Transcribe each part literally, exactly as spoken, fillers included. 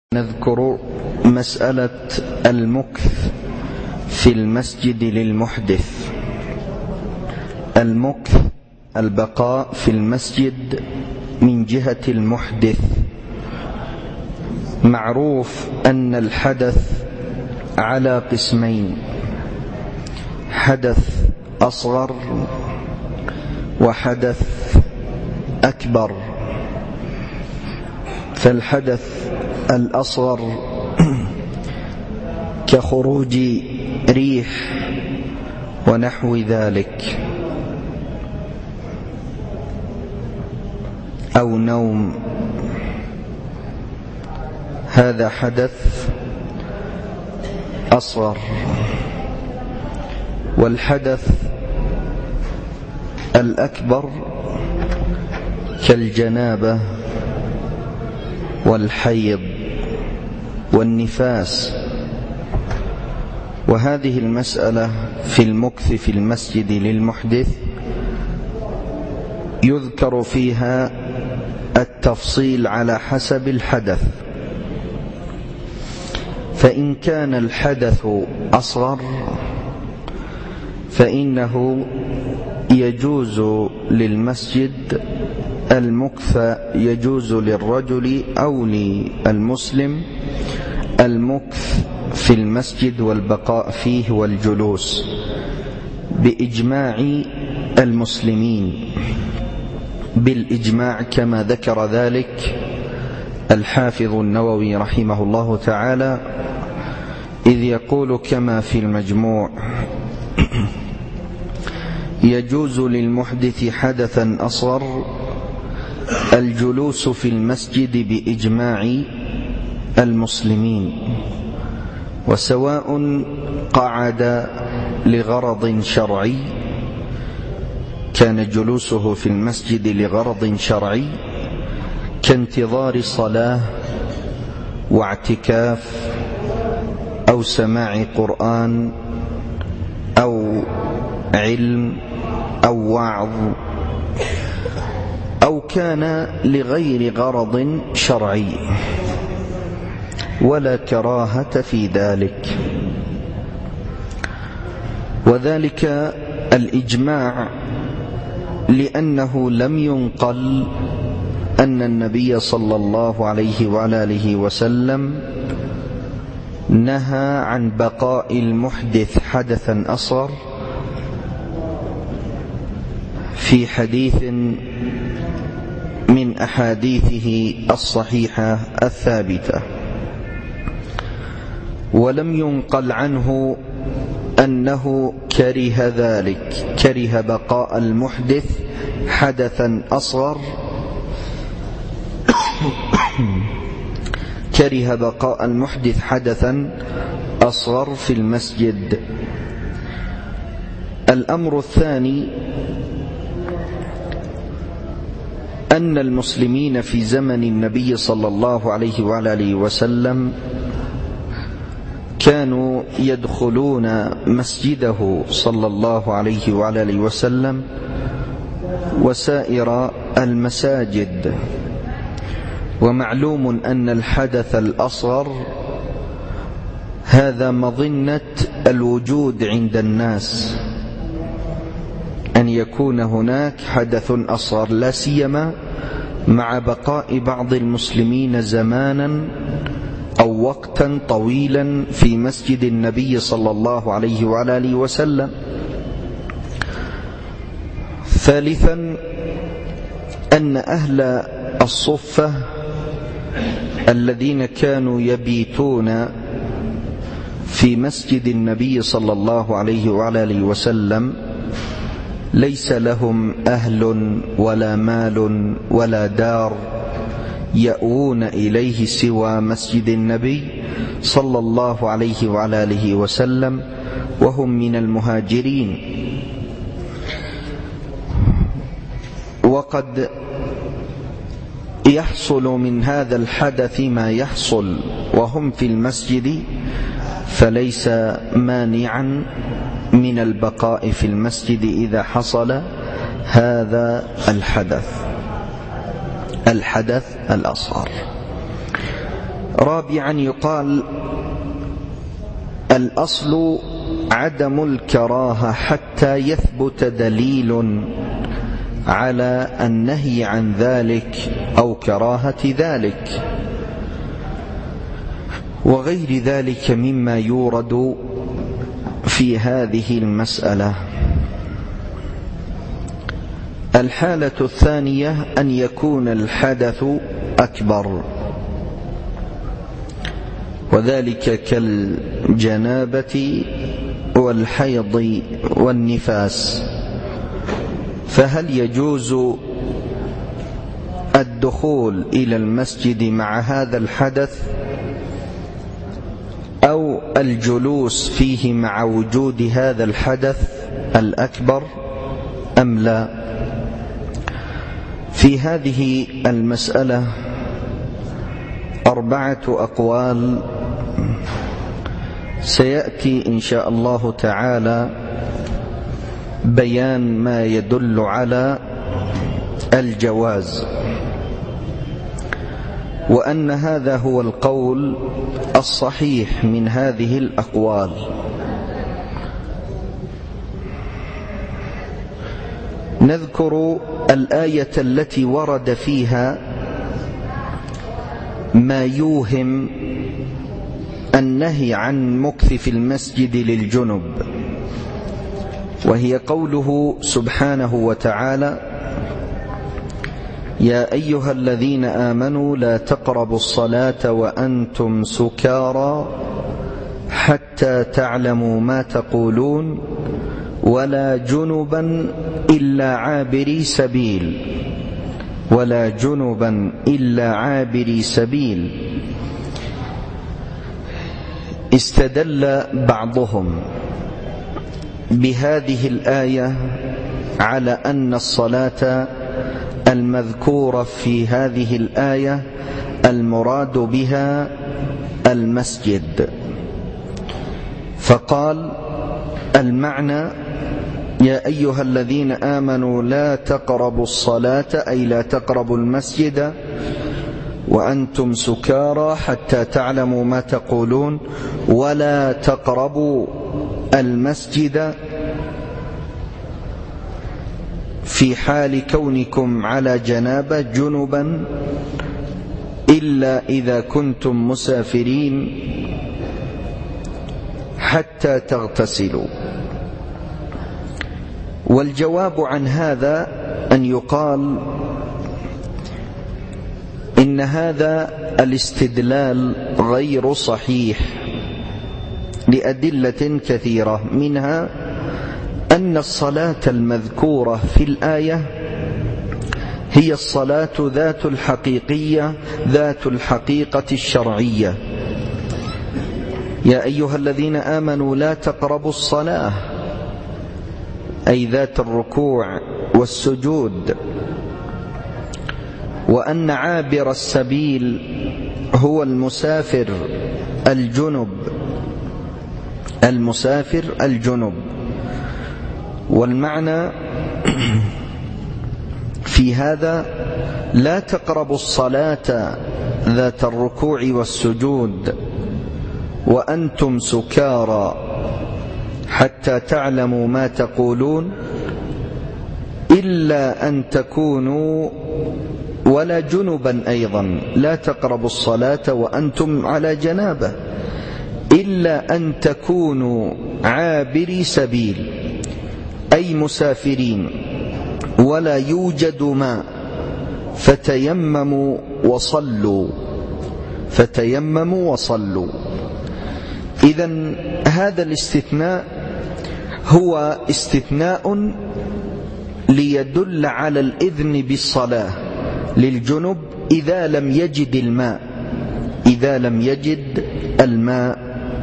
نذكر مسألة المكث في المسجد للمحدث. المكث البقاء في المسجد من جهة المحدث. معروف أن الحدث على قسمين: حدث أصغر وحدث أكبر. فالحدث الأصغر كخروج ريح ونحو ذلك، أو نوم، هذا حدث أصغر. والحدث الأكبر كالجنابة والحيض والنفاس. وهذه المسألة في المكث في المسجد للمحدث يذكر فيها التفصيل على حسب الحدث. فإن كان الحدث أصغر فإنه يجوز للمسجد المكث، يجوز للرجل أو للمسلم المكث في المسجد والبقاء فيه والجلوس بإجماع المسلمين، بالإجماع كما ذكر ذلك الحافظ النووي رحمه الله تعالى، إذ يقول كما في المجموع: يجوز للمحدث حدثا أصغر الجلوس في المسجد بإجماع المسلمين، وسواء قعد لغرض شرعي، كان جلوسه في المسجد لغرض شرعي كانتظار صلاة واعتكاف أو سماع قرآن أو علم أو وعظ، أو كان لغير غرض شرعي، ولا كراهة في ذلك. وذلك الإجماع لأنه لم ينقل أن النبي صلى الله عليه وعلى آله وسلم نهى عن بقاء المحدث حدثا أصغر في حديث من أحاديثه الصحيحة الثابتة، ولم ينقل عنه أنه كره ذلك، كره بقاء المحدث حدثا أصغر كره بقاء المحدث حدثا أصغر في المسجد. الأمر الثاني أن المسلمين في زمن النبي صلى الله عليه وعلى آله وسلم كانوا يدخلون مسجده صلى الله عليه وعلى آله وسلم وسائر المساجد. ومعلوم أن الحدث الأصغر هذا مظنة الوجود عند الناس، أن يكون هناك حدث أصغر، لا سيما مع بقاء بعض المسلمين زمانا أو وقتا طويلا في مسجد النبي صلى الله عليه وعلى آله وسلم. ثالثا أن أهل الصفة الذين كانوا يبيتون في مسجد النبي صلى الله عليه وعلى آله وسلم ليس لهم أهل ولا مال ولا دار يأوون إليه سوى مسجد النبي صلى الله عليه وعلى آله وسلم، وهم من المهاجرين. وقد يحصل من هذا الحدث ما يحصل وهم في المسجد، فليس مانعا من البقاء في المسجد إذا حصل هذا الحدث الحدث الأصغر. رابعا يقال الأصل عدم الكراهة حتى يثبت دليل على النهي عن ذلك أو كراهة ذلك، وغير ذلك مما يورد في هذه المسألة. الحالة الثانية أن يكون الحدث أكبر، وذلك كالجنابة والحيض والنفاس، فهل يجوز الدخول إلى المسجد مع هذا الحدث أو الجلوس فيه مع وجود هذا الحدث الأكبر أم لا؟ في هذه المسألة أربعة أقوال، سيأتي إن شاء الله تعالى بيان ما يدل على الجواز، وأن هذا هو القول الصحيح من هذه الأقوال. نذكر الآية التي ورد فيها ما يوهم النهي عن مكث في المسجد للجنب، وهي قوله سبحانه وتعالى: يا أيها الذين آمنوا لا تقربوا الصلاة وأنتم سكارى حتى تعلموا ما تقولون ولا جنبا إلا عابري سبيل ولا جنبا إلا عابري سبيل. استدل بعضهم بهذه الآية على أن الصلاة المذكورة في هذه الآية المراد بها المسجد، فقال المعنى يا أيها الذين آمنوا لا تقربوا الصلاة أي لا تقربوا المسجد وأنتم سكارى حتى تعلموا ما تقولون ولا تقربوا المسجد في حال كونكم على جنابة جنبا إلا إذا كنتم مسافرين حتى تغتسلوا. والجواب عن هذا أن يقال إن هذا الاستدلال غير صحيح لأدلة كثيرة، منها أن الصلاة المذكورة في الآية هي الصلاة ذات الحقيقية ذات الحقيقة الشرعية. يا أيها الذين آمنوا لا تقربوا الصلاة أي ذات الركوع والسجود، وأن عابر السبيل هو المسافر الجنب المسافر الجنب. والمعنى في هذا لا تقربوا الصلاة ذات الركوع والسجود وأنتم سكارى حتى تعلموا ما تقولون إلا أن تكونوا ولا جنبا أيضا لا تقربوا الصلاة وأنتم على جنابة إلا أن تكونوا عابري سبيل أي مسافرين ولا يوجد ماء فتيمموا وصلوا فتيمموا وصلوا. إذن هذا الاستثناء هو استثناء ليدل على الإذن بالصلاة للجنب إذا لم يجد الماء إذا لم يجد الماء.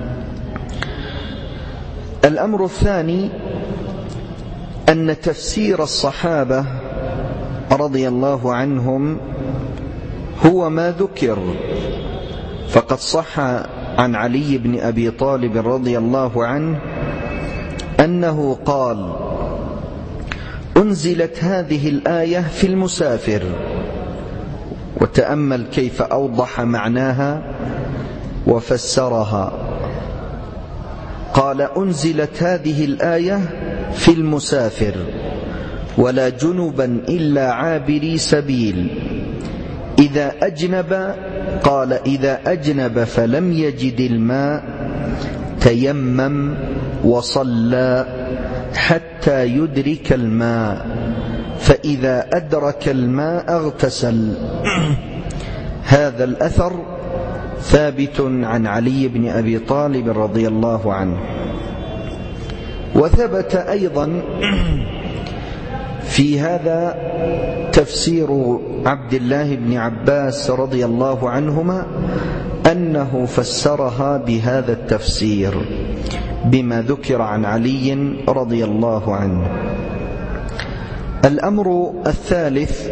الأمر الثاني أن تفسير الصحابة رضي الله عنهم هو ما ذكر، فقد صح عن علي بن أبي طالب رضي الله عنه أنه قال: أنزلت هذه الآية في المسافر. وتأمل كيف أوضح معناها وفسرها. قال: أنزلت هذه الآية في المسافر ولا جنبا إلا عابري سبيل إذا أجنب. قال: إذا أجنب فلم يجد الماء تيمم وصلى حتى يدرك الماء، فإذا أدرك الماء اغتسل. هذا الأثر ثابت عن علي بن أبي طالب رضي الله عنه. وثبت أيضا في هذا تفسير عبد الله بن عباس رضي الله عنهما أنه فسرها بهذا التفسير بما ذكر عن علي رضي الله عنه. الأمر الثالث: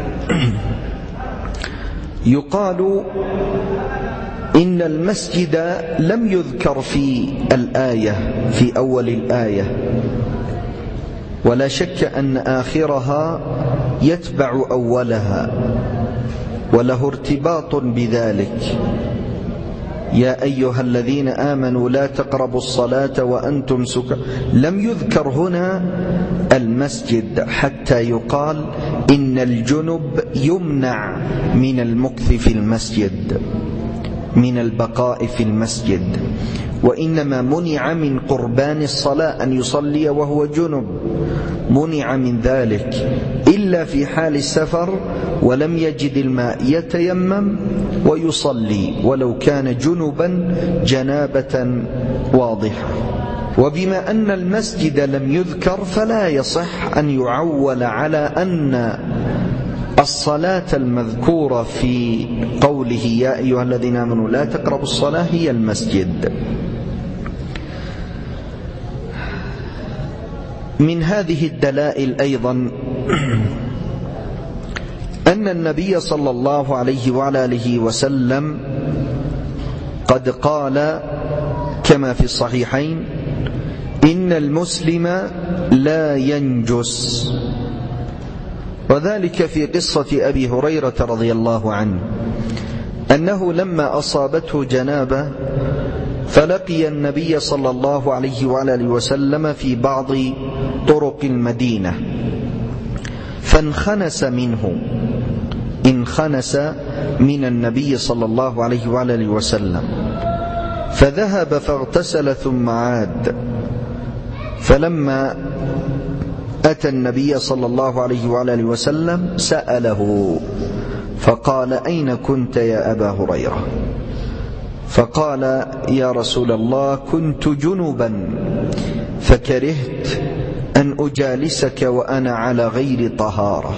يقال إن المسجد لم يذكر في الآية في أول الآية، ولا شك أن آخرها يتبع أولها وله ارتباط بذلك. يا أيها الذين آمنوا لا تقربوا الصلاة وأنتم سكارى. لم يذكر هنا المسجد حتى يقال إن الجنب يمنع من المكث في المسجد، من البقاء في المسجد، وإنما منع من قربان الصلاة أن يصلي وهو جنب، منع من ذلك إلا في حال السفر ولم يجد الماء يتيمم ويصلي ولو كان جنبا جنابة واضحة. وبما أن المسجد لم يذكر فلا يصح أن يعول على أن الصلاة المذكورة في قوله يا أيها الذين آمنوا لا تقربوا الصلاة هي المسجد. من هذه الدلائل أيضا أن النبي صلى الله عليه وعلى آله وسلم قد قال كما في الصحيحين: إن المسلم لا ينجس. وذلك في قصة أبي هريرة رضي الله عنه أنه لما أصابته جنابة فلقي النبي صلى الله عليه وعلى آله وسلم في بعض طرق المدينة فانخنس منه، انخنس من النبي صلى الله عليه وعلى آله وسلم، فذهب فاغتسل ثم عاد. فلما أتى النبي صلى الله عليه وعلى آله وسلم سأله فقال: أين كنت يا أبا هريرة؟ فقال: يا رسول الله كنت جنبا فكرهت أن أجالسك وأنا على غير طهارة.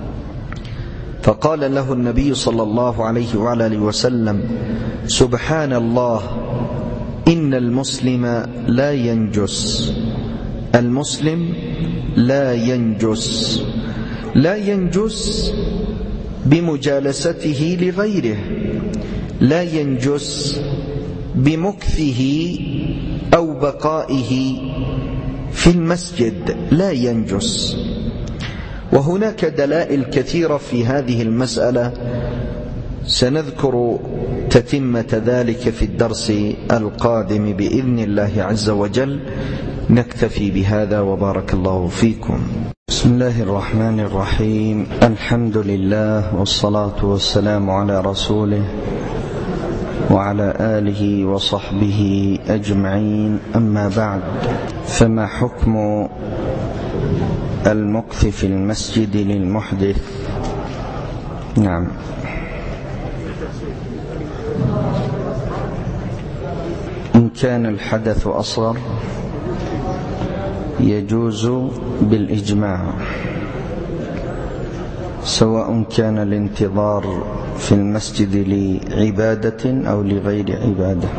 فقال له النبي صلى الله عليه وعلى آله وسلم: سبحان الله، إن المسلم لا ينجس. المسلم لا ينجس، لا ينجس بمجالسته لغيره، لا ينجس بمكثه أو بقائه في المسجد، لا ينجس. وهناك دلائل كثيرة في هذه المسألة سنذكر تتمة ذلك في الدرس القادم بإذن الله عز وجل. نكتفي بهذا وبارك الله فيكم. بسم الله الرحمن الرحيم. الحمد لله والصلاة والسلام على رسوله وعلى آله وصحبه أجمعين، أما بعد، فما حكم المكث في المسجد للمحدث؟ نعم، إن كان الحدث أصغر يجوز بالإجماع، سواء كان الانتظار في المسجد لعبادة أو لغير عبادة،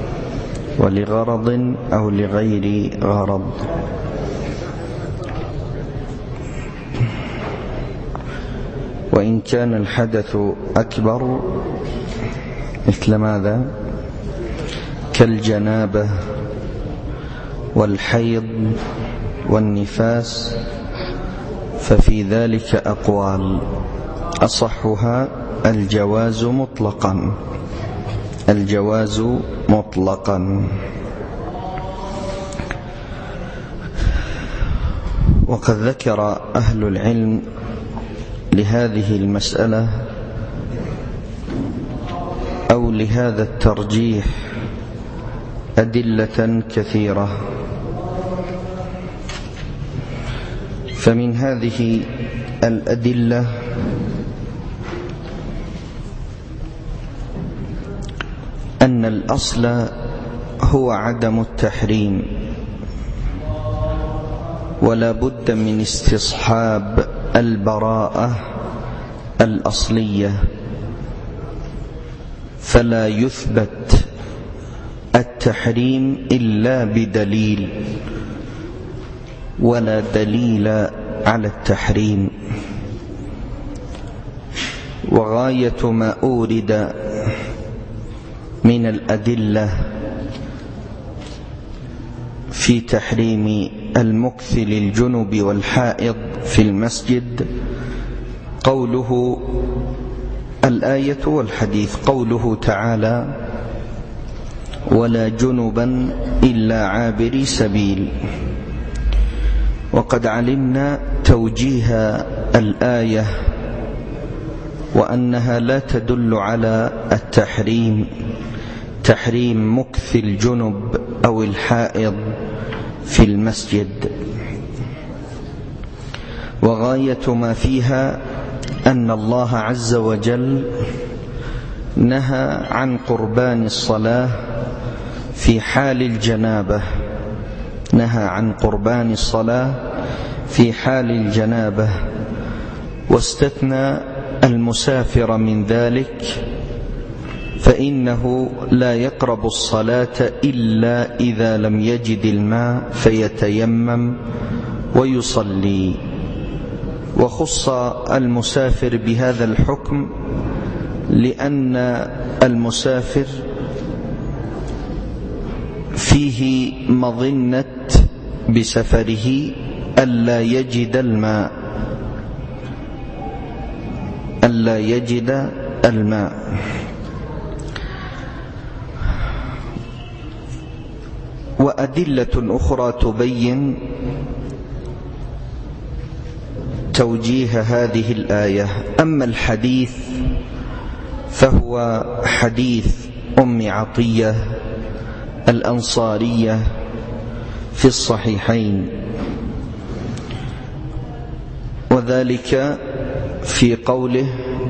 ولغرض أو لغير غرض. وإن كان الحدث أكبر مثل ماذا؟ كالجنابة والحيض والنفاس، ففي ذلك أقوال، أصحها الجواز مطلقا، الجواز مطلقا. وقد ذكر أهل العلم لهذه المسألة أو لهذا الترجيح أدلة كثيرة، فمن هذه الأدلة أن الأصل هو عدم التحريم، ولا بد من استصحاب البراءة الأصلية، فلا يثبت التحريم إلا بدليل، ولا دليل على التحريم. وغاية ما أورد من الأدلة في تحريم المكث للجنب والحائض في المسجد قوله الآية والحديث، قوله تعالى: ولا جنبا إلا عابري سبيل. وقد علمنا توجيه الآية وأنها لا تدل على التحريم، تحريم مكث الجنب أو الحائض في المسجد. وغاية ما فيها أن الله عز وجل نهى عن قربان الصلاة في حال الجنابة، نهى عن قربان الصلاة في حال الجنابة، واستثنى المسافر من ذلك، فإنه لا يقرب الصلاة إلا إذا لم يجد الماء فيتيمم ويصلي. وخص المسافر بهذا الحكم لأن المسافر فيه مظنة بسفره ألا يجد الماء ألا يجد الماء وأدلة أخرى تبين توجيه هذه الآية. أما الحديث فهو حديث أم عطية الأنصارية في الصحيحين، وذلك في قوله: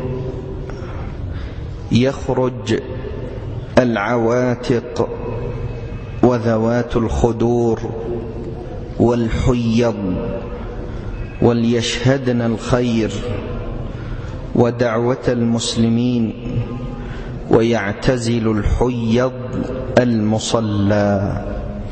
يخرج العواتق وذوات الخدور والحيض وليشهدن الخير ودعوة المسلمين ويعتزل الحيض المصلى.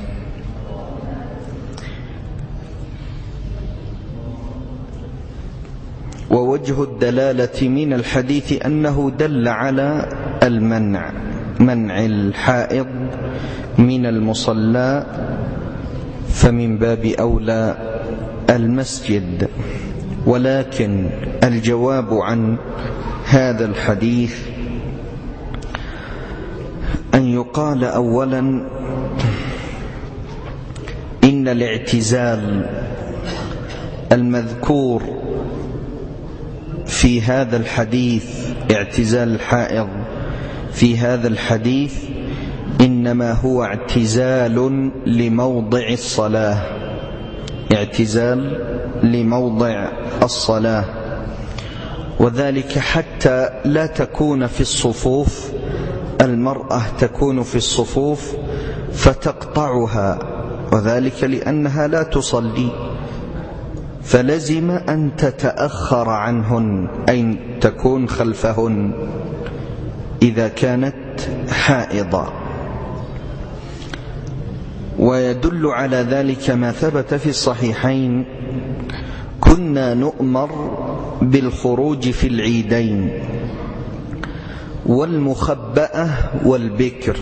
ووجه الدلالة من الحديث أنه دل على المنع، منع الحائض من المصلى، فمن باب أولى المسجد. ولكن الجواب عن هذا الحديث أن يقال أولا إن الاعتزال المذكور في هذا الحديث، اعتزال الحائض في هذا الحديث، إنما هو اعتزال لموضع الصلاة، اعتزال لموضع الصلاة، وذلك حتى لا تكون في الصفوف، المرأة تكون في الصفوف فتقطعها، وذلك لأنها لا تصلي، فلزم أن تتأخر عنهن، أي تكون خلفهن إذا كانت حائضة. ويدل على ذلك ما ثبت في الصحيحين: كنا نؤمر بالخروج في العيدين والمخبأة والبكر.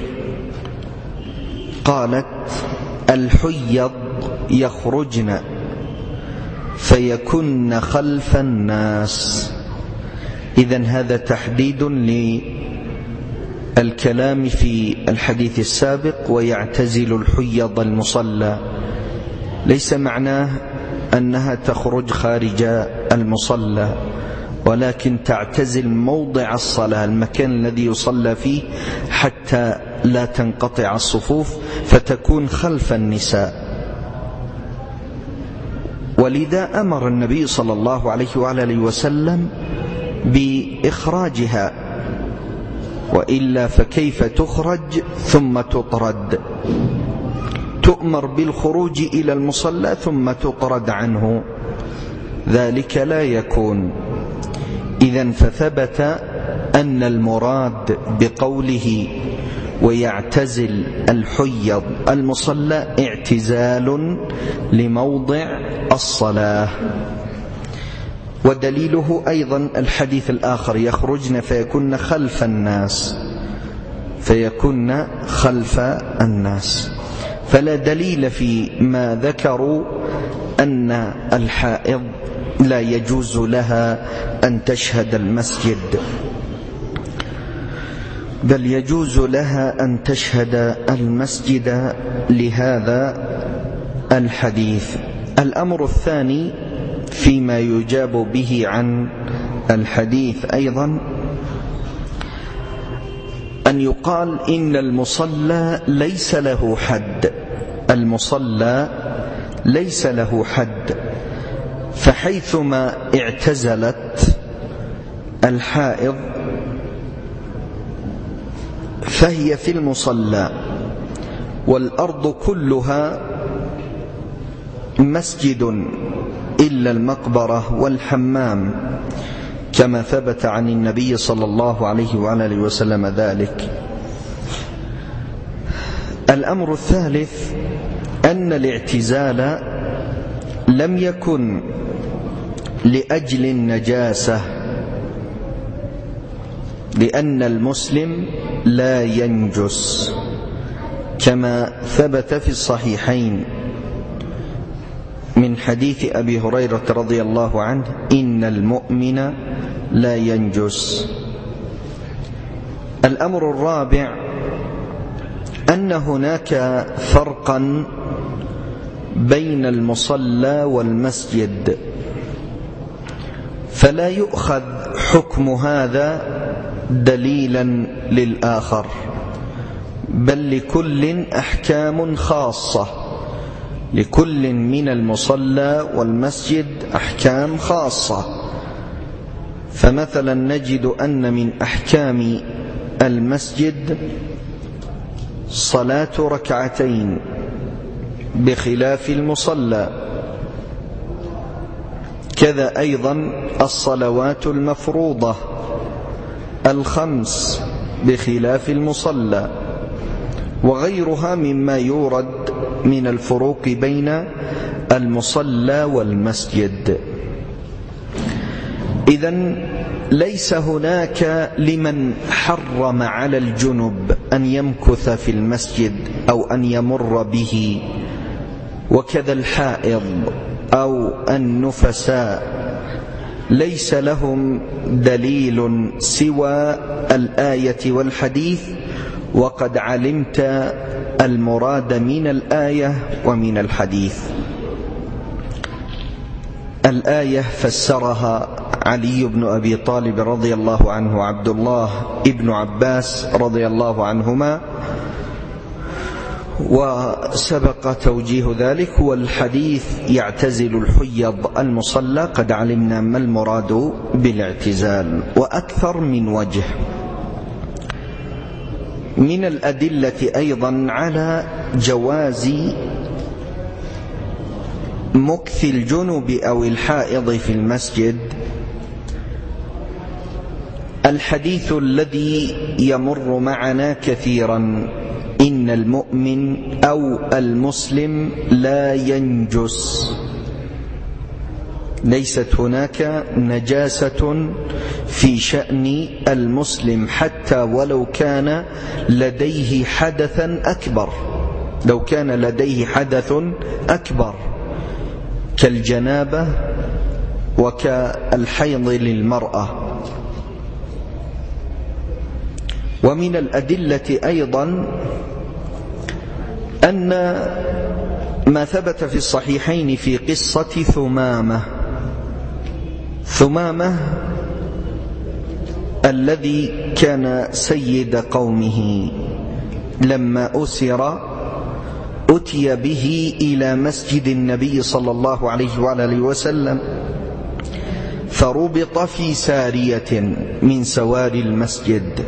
قالت: الحيض يخرجن فيكن خلف الناس. إذن هذا تحديد الكلام في الحديث السابق ويعتزل الحيض المصلى ليس معناه أنها تخرج خارج المصلى، ولكن تعتزل موضع الصلاة، المكان الذي يصلى فيه، حتى لا تنقطع الصفوف فتكون خلف النساء. ولذا أمر النبي صلى الله عليه وآله وسلم بإخراجها، وإلا فكيف تخرج ثم تطرد؟ تؤمر بالخروج إلى المصلى ثم تطرد عنه، ذلك لا يكون. إذن فثبت أن المراد بقوله ويعتزل الحيض المصلى اعتزال لموضع الصلاة. ودليله أيضا الحديث الآخر: يخرجن فيكن خلف الناس، فيكن خلف الناس. فلا دليل في ما ذكروا أن الحائض لا يجوز لها أن تشهد المسجد، بل يجوز لها أن تشهد المسجد لهذا الحديث. الأمر الثاني فيما يجاب به عن الحديث أيضا أن يقال إن المصلى ليس له حد، المصلى ليس له حد، فحيثما اعتزلت الحائض فهي في المصلى، والأرض كلها مسجد إلا المقبرة والحمام، كما ثبت عن النبي صلى الله عليه وآله وسلم ذلك. الأمر الثالث أن الاعتزال لم يكن لأجل النجاسة، لأن المسلم لا ينجس، كما ثبت في الصحيحين من حديث أبي هريرة رضي الله عنه: إن المؤمن لا ينجس. الأمر الرابع أن هناك فرقا بين المصلى والمسجد، فلا يؤخذ حكم هذا دليلا للآخر، بل لكل أحكام خاصة، لكل من المصلى والمسجد أحكام خاصة. فمثلا نجد أن من أحكام المسجد صلاة ركعتين بخلاف المصلى، كذا أيضا الصلوات المفروضة الخمس بخلاف المصلى، وغيرها مما يورد من الفروق بين المصلى والمسجد. إذن ليس هناك لمن حرم على الجنب أن يمكث في المسجد أو أن يمر به، وكذا الحائض أو النفساء، ليس لهم دليل سوى الآية والحديث، وقد علمت المراد من الآية ومن الحديث. الآية فسرها علي بن أبي طالب رضي الله عنه وعبد الله ابن عباس رضي الله عنهما، وسبق توجيه ذلك. والحديث يعتزل الحيض المصلى قد علمنا ما المراد بالاعتزال، وأكثر من وجه. من الأدلة أيضا على جواز مكث الجنب أو الحائض في المسجد الحديث الذي يمر معنا كثيرا: إن المؤمن أو المسلم لا ينجس. ليست هناك نجاسة في شأن المسلم حتى ولو كان لديه حدثا أكبر، لو كان لديه حدث أكبر كالجنابة وكالحيض للمرأة. ومن الأدلة أيضا أن ما ثبت في الصحيحين في قصة ثمامة ثمامة الذي كان سيد قومه لما أسر أتي به إلى مسجد النبي صلى الله عليه وآله وسلم فربط في سارية من سواري المسجد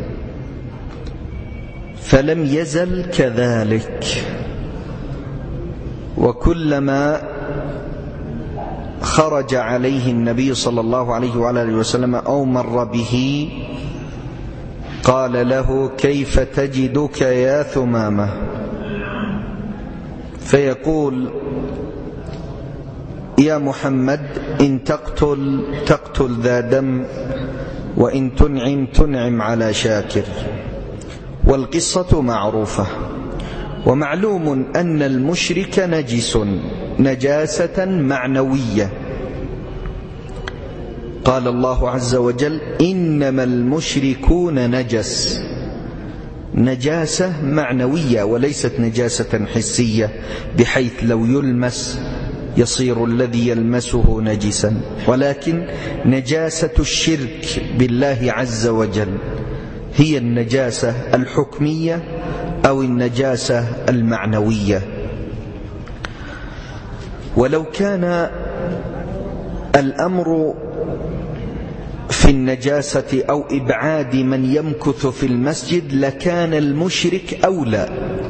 فلم يزل كذلك، وكلما خرج عليه النبي صلى الله عليه وآله وسلم أو مر به قال له: كيف تجدك يا ثمامة؟ فيقول: يا محمد إن تقتل تقتل ذا دم، وإن تنعم تنعم على شاكر. والقصة معروفة، ومعلوم أن المشرك نجس نجاسة معنوية. قال الله عز وجل: إنما المشركون نجس، نجاسة معنوية وليست نجاسة حسية بحيث لو يلمس يصير الذي يلمسه نجسا، ولكن نجاسة الشرك بالله عز وجل هي النجاسة الحكمية أو النجاسة المعنوية. ولو كان الأمر في النجاسة أو إبعاد من يمكث في المسجد لكان المشرك أولى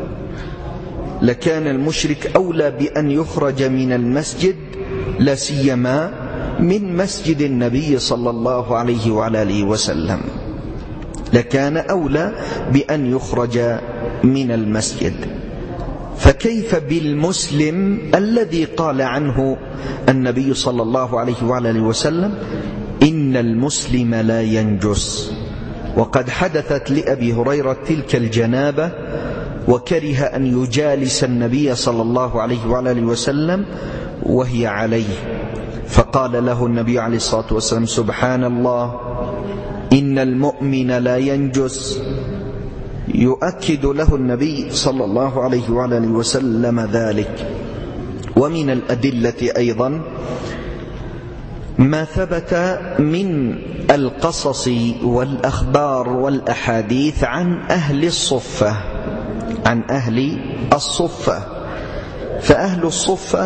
لكان المشرك أولى بأن يخرج من المسجد، لا سيما من مسجد النبي صلى الله عليه وآله وسلم، لكان أولى بأن يخرج من المسجد. فكيف بالمسلم الذي قال عنه النبي صلى الله عليه وآله وسلم: إن المسلم لا ينجس؟ وقد حدثت لأبي هريرة تلك الجنابة وكره أن يجالس النبي صلى الله عليه وآله وسلم وهي عليه، فقال له النبي عليه الصلاة والسلام: سبحان الله، إن المؤمن لا ينجس. يؤكد له النبي صلى الله عليه وآله وسلم ذلك. ومن الأدلة أيضا ما ثبت من القصص والأخبار والأحاديث عن أهل الصفة عن أهل الصفة فأهل الصفة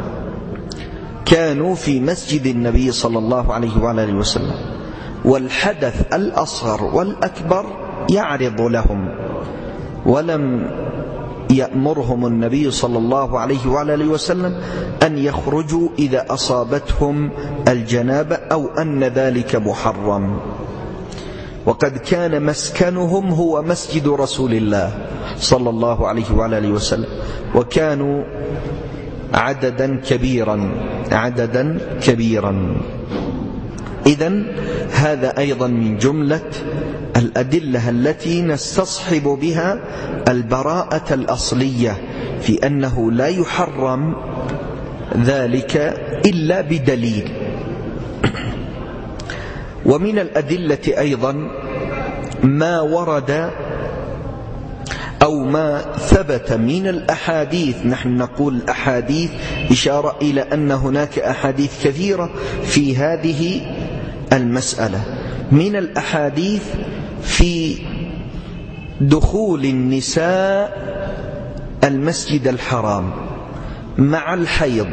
كانوا في مسجد النبي صلى الله عليه وآله وسلم، والحدث الأصغر والأكبر يعرض لهم، ولم يأمرهم النبي صلى الله عليه وآله وسلم أن يخرجوا إذا أصابتهم الجنابة أو أن ذلك محرم. وقد كان مسكنهم هو مسجد رسول الله صلى الله عليه وآله وسلم، وكانوا عددا كبيرا عددا كبيرا إذن هذا أيضا من جملة الأدلة التي نستصحب بها البراءة الأصلية في أنه لا يحرم ذلك إلا بدليل. ومن الأدلة أيضا ما ورد أو ما ثبت من الأحاديث. نحن نقول الأحاديث إشارة إلى أن هناك أحاديث كثيرة في هذه المسألة. من الأحاديث في دخول النساء المسجد الحرام مع الحيض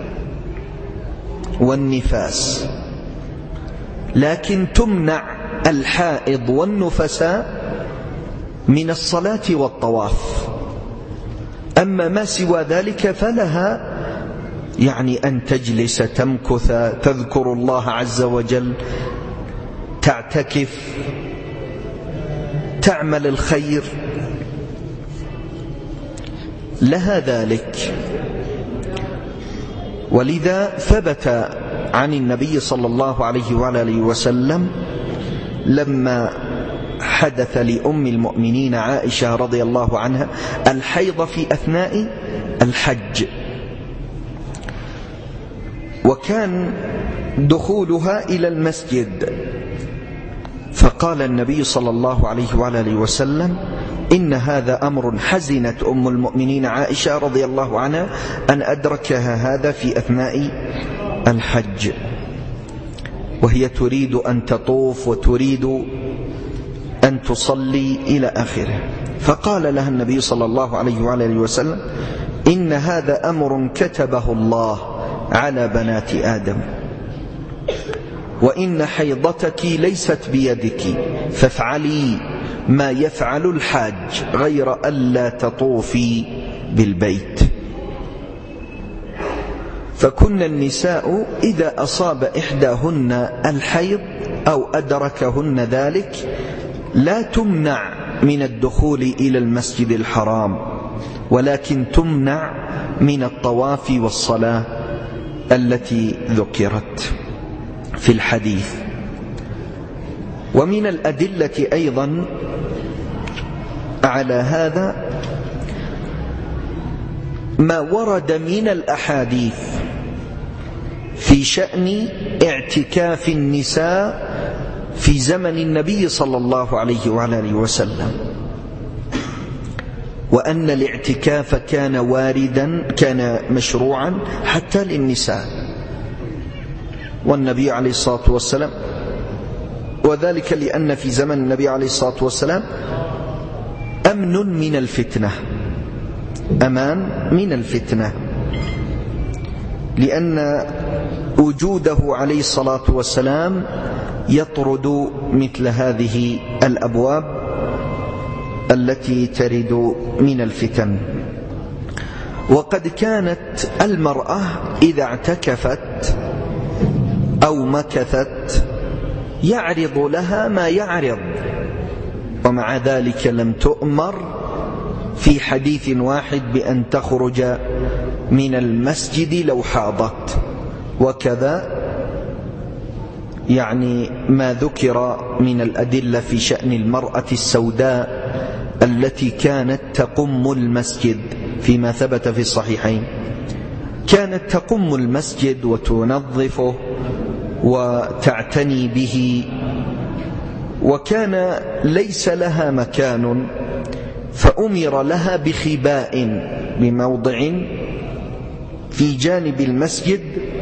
والنفاس، لكن تمنع الحائض والنفساء من الصلاة والطواف. أما ما سوى ذلك فلها يعني أن تجلس تمكث تذكر الله عز وجل، تعتكف، تعمل الخير، لها ذلك. ولذا ثبت عن النبي صلى الله عليه وآله وسلم لما حدث لأم المؤمنين عائشة رضي الله عنها الحيض في أثناء الحج، وكان دخولها إلى المسجد، فقال النبي صلى الله عليه وعلى آله وسلم: إن هذا أمر حزنت أم المؤمنين عائشة رضي الله عنها أن أدركها هذا في أثناء الحج، وهي تريد أن تطوف وتريد أن تصلي إلى آخره. فقال لها النبي صلى الله عليه وعلى آله وسلم: إن هذا أمر كتبه الله على بنات آدم، وإن حيضتك ليست بيدك، فافعلي ما يفعل الحاج غير ألا تطوفي بالبيت. فكن النساء إذا أصاب إحداهن الحيض أو أدركهن ذلك لا تمنع من الدخول إلى المسجد الحرام، ولكن تمنع من الطواف والصلاة التي ذكرت في الحديث. ومن الأدلة أيضا على هذا ما ورد من الأحاديث في شأن اعتكاف النساء في زمن النبي صلى الله عليه وعلى آله وسلم، وأن الاعتكاف كان واردا، كان مشروعا حتى للنساء، والنبي عليه الصلاة والسلام، وذلك لأن في زمن النبي عليه الصلاة والسلام أمن من الفتنة، أمان من الفتنة، لأن وجوده عليه الصلاة والسلام يطرد مثل هذه الأبواب التي ترد من الفتن. وقد كانت المرأة إذا اعتكفت أو مكثت يعرض لها ما يعرض، ومع ذلك لم تؤمر في حديث واحد بأن تخرج من المسجد لو حاضت. وكذا يعني ما ذكر من الأدلة في شأن المرأة السوداء التي كانت تقم المسجد فيما ثبت في الصحيحين، كانت تقم المسجد وتنظفه وتعتني به، وكان ليس لها مكان، فأمر لها بخباء بموضع في جانب المسجد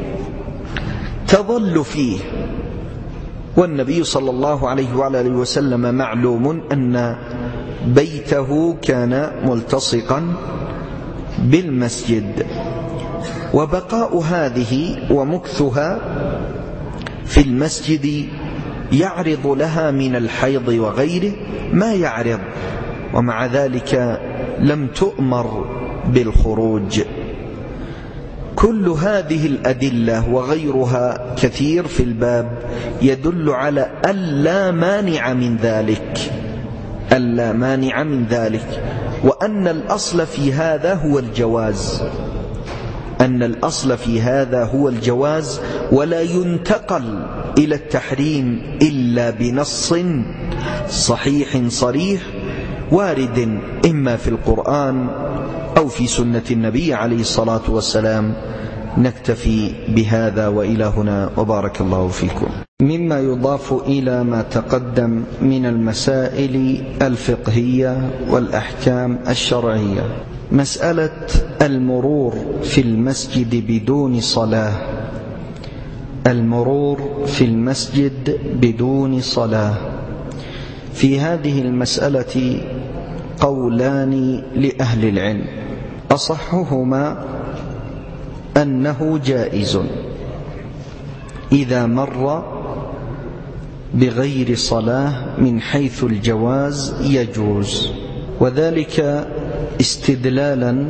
تظل فيه. والنبي صلى الله عليه وعلى آله وسلم معلوم أن بيته كان ملتصقا بالمسجد، وبقاء هذه ومكثها في المسجد يعرض لها من الحيض وغيره ما يعرض، ومع ذلك لم تؤمر بالخروج. كل هذه الأدلة وغيرها كثير في الباب يدل على ألا مانع من ذلك، ألا مانع من ذلك، وأن الأصل في هذا هو الجواز، أن الأصل في هذا هو الجواز، ولا ينتقل إلى التحريم إلا بنص صحيح صريح وارد إما في القرآن أو في سنة النبي عليه الصلاة والسلام. نكتفي بهذا وإلى هنا، وبارك الله فيكم. مما يضاف إلى ما تقدم من المسائل الفقهية والأحكام الشرعية مسألة المرور في المسجد بدون صلاة. المرور في المسجد بدون صلاة، في هذه المسألة قولان لأهل العلم، أصحهما أنه جائز إذا مر بغير صلاة، من حيث الجواز يجوز، وذلك استدلالا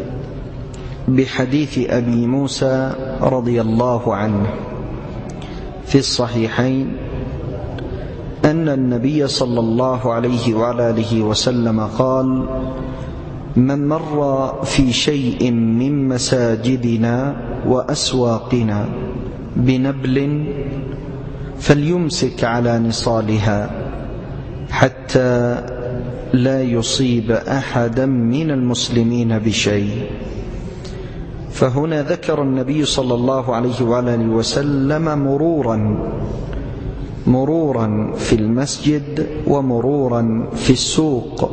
بحديث أبي موسى رضي الله عنه في الصحيحين أن النبي صلى الله عليه وعلى آله وسلم قال: من مر في شيء من مساجدنا وأسواقنا بنبل فليمسك على نصالها حتى لا يصيب أحدا من المسلمين بشيء. فهنا ذكر النبي صلى الله عليه وعلى آله وسلم مرورا مرورا في المسجد ومرورا في السوق،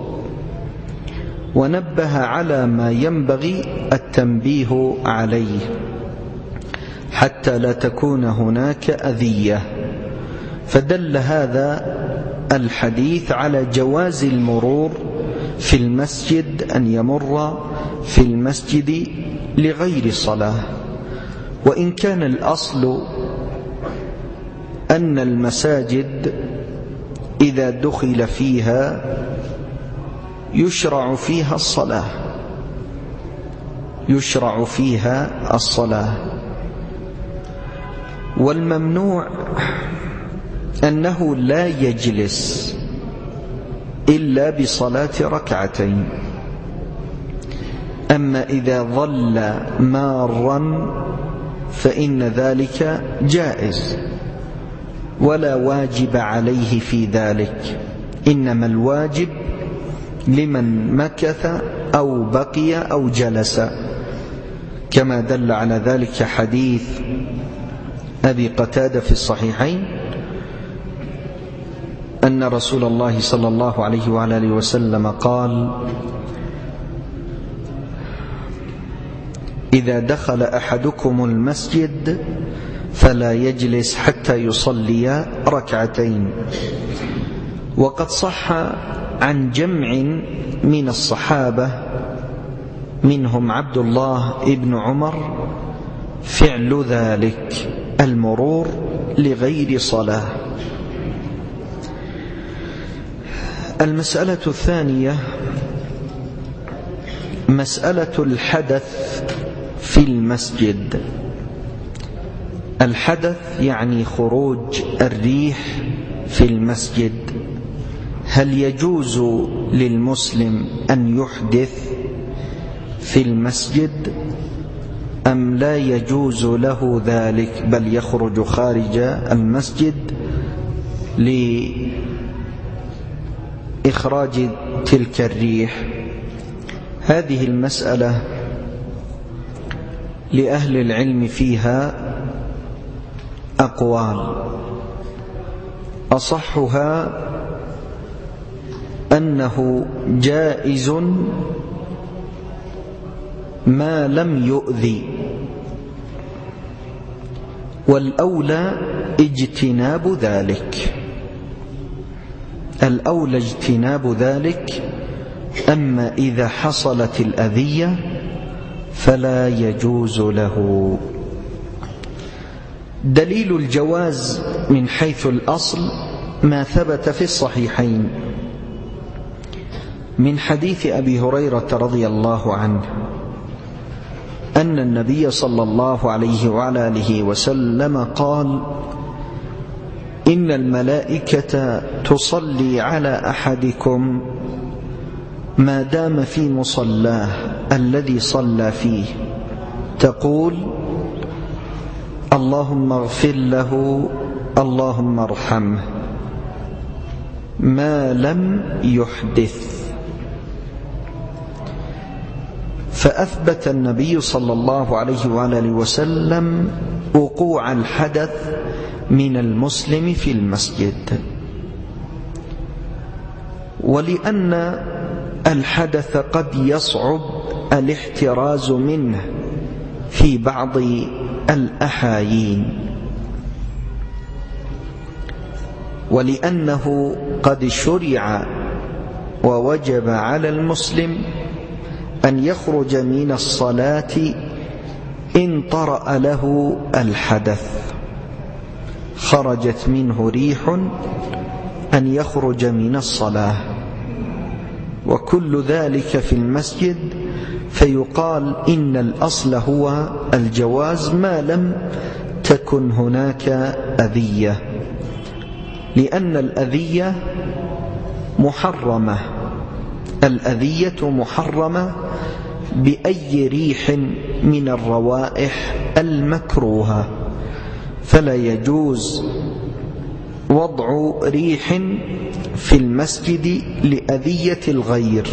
ونبه على ما ينبغي التنبيه عليه حتى لا تكون هناك أذية. فدل هذا الحديث على جواز المرور في المسجد، أن يمر في المسجد لغير صلاة. وإن كان الأصل أن المساجد إذا دخل فيها يشرع فيها الصلاة يشرع فيها الصلاة والممنوع أنه لا يجلس إلا بصلاة ركعتين. أما إذا ظل مارا فإن ذلك جائز ولا واجب عليه في ذلك، إنما الواجب لمن مكث أو بقي أو جلس، كما دل على ذلك حديث أبي قتادة في الصحيحين أن رسول الله صلى الله عليه وعلى آله وسلم قال: إذا دخل أحدكم المسجد فلا يجلس حتى يصلي ركعتين. وقد صح عن جمع من الصحابة منهم عبد الله ابن عمر فعل ذلك، المرور لغير صلاة. المسألة الثانية مسألة الحدث في المسجد. الحدث يعني خروج الريح في المسجد. هل يجوز للمسلم أن يحدث في المسجد أم لا يجوز له ذلك، بل يخرج خارج المسجد لإخراج تلك الريح؟ هذه المسألة لأهل العلم فيها أقوال، أصحها أنه جائز ما لم يؤذي، والأولى اجتناب ذلك الأولى اجتناب ذلك أما إذا حصلت الأذية فلا يجوز له. دليل الجواز من حيث الأصل ما ثبت في الصحيحين من حديث أبي هريرة رضي الله عنه أن النبي صلى الله عليه وعلى آله وسلم قال: إن الملائكة تصلي على أحدكم ما دام في مصلاه الذي صلى فيه، تقول: اللهم اغفر له، اللهم ارحمه، ما لم يحدث. فأثبت النبي صلى الله عليه وعلى آله وسلم وقوع الحدث من المسلم في المسجد. ولأن الحدث قد يصعب الاحتراز منه في بعض الأحايين، ولأنه قد شرع ووجب على المسلم أن يخرج من الصلاة إن طرأ له الحدث، خرجت منه ريح، أن يخرج من الصلاة، وكل ذلك في المسجد، فيقال إن الأصل هو الجواز ما لم تكن هناك أذية، لأن الأذية محرمة الأذية محرمة بأي ريح من الروائح المكروهة، فلا يجوز وضع ريح في المسجد لأذية الغير.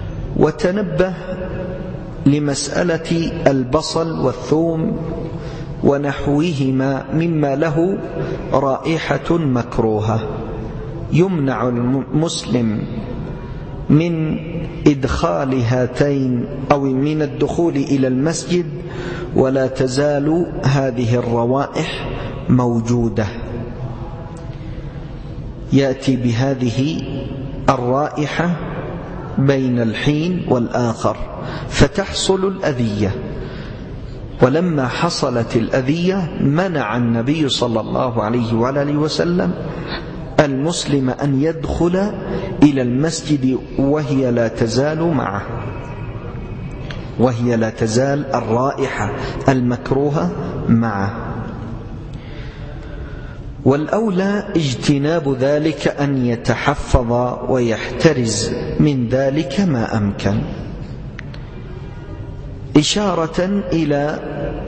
وتنبه لمسألة البصل والثوم ونحوهما مما له رائحة مكروهة، يمنع المسلم من إدخال هاتين أو من الدخول إلى المسجد ولا تزال هذه الروائح موجودة. يأتي بهذه الرائحة بين الحين والآخر فتحصل الأذية، ولما حصلت الأذية منع النبي صلى الله عليه وآله وسلم المسلم أن يدخل إلى المسجد وهي لا تزال معه، وهي لا تزال الرائحة المكروهة معه. والأولى اجتناب ذلك، أن يتحفظ ويحترز من ذلك ما أمكن. إشارة إلى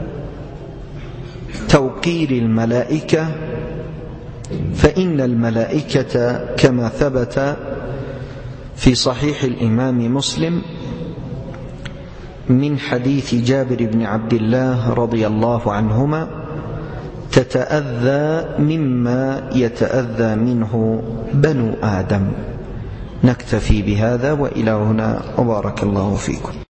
توقير الملائكة، فإن الملائكة كما ثبت في صحيح الإمام مسلم من حديث جابر بن عبد الله رضي الله عنهما تتأذى مما يتأذى منه بنو آدم. نكتفي بهذا وإلى هنا، وبارك الله فيكم.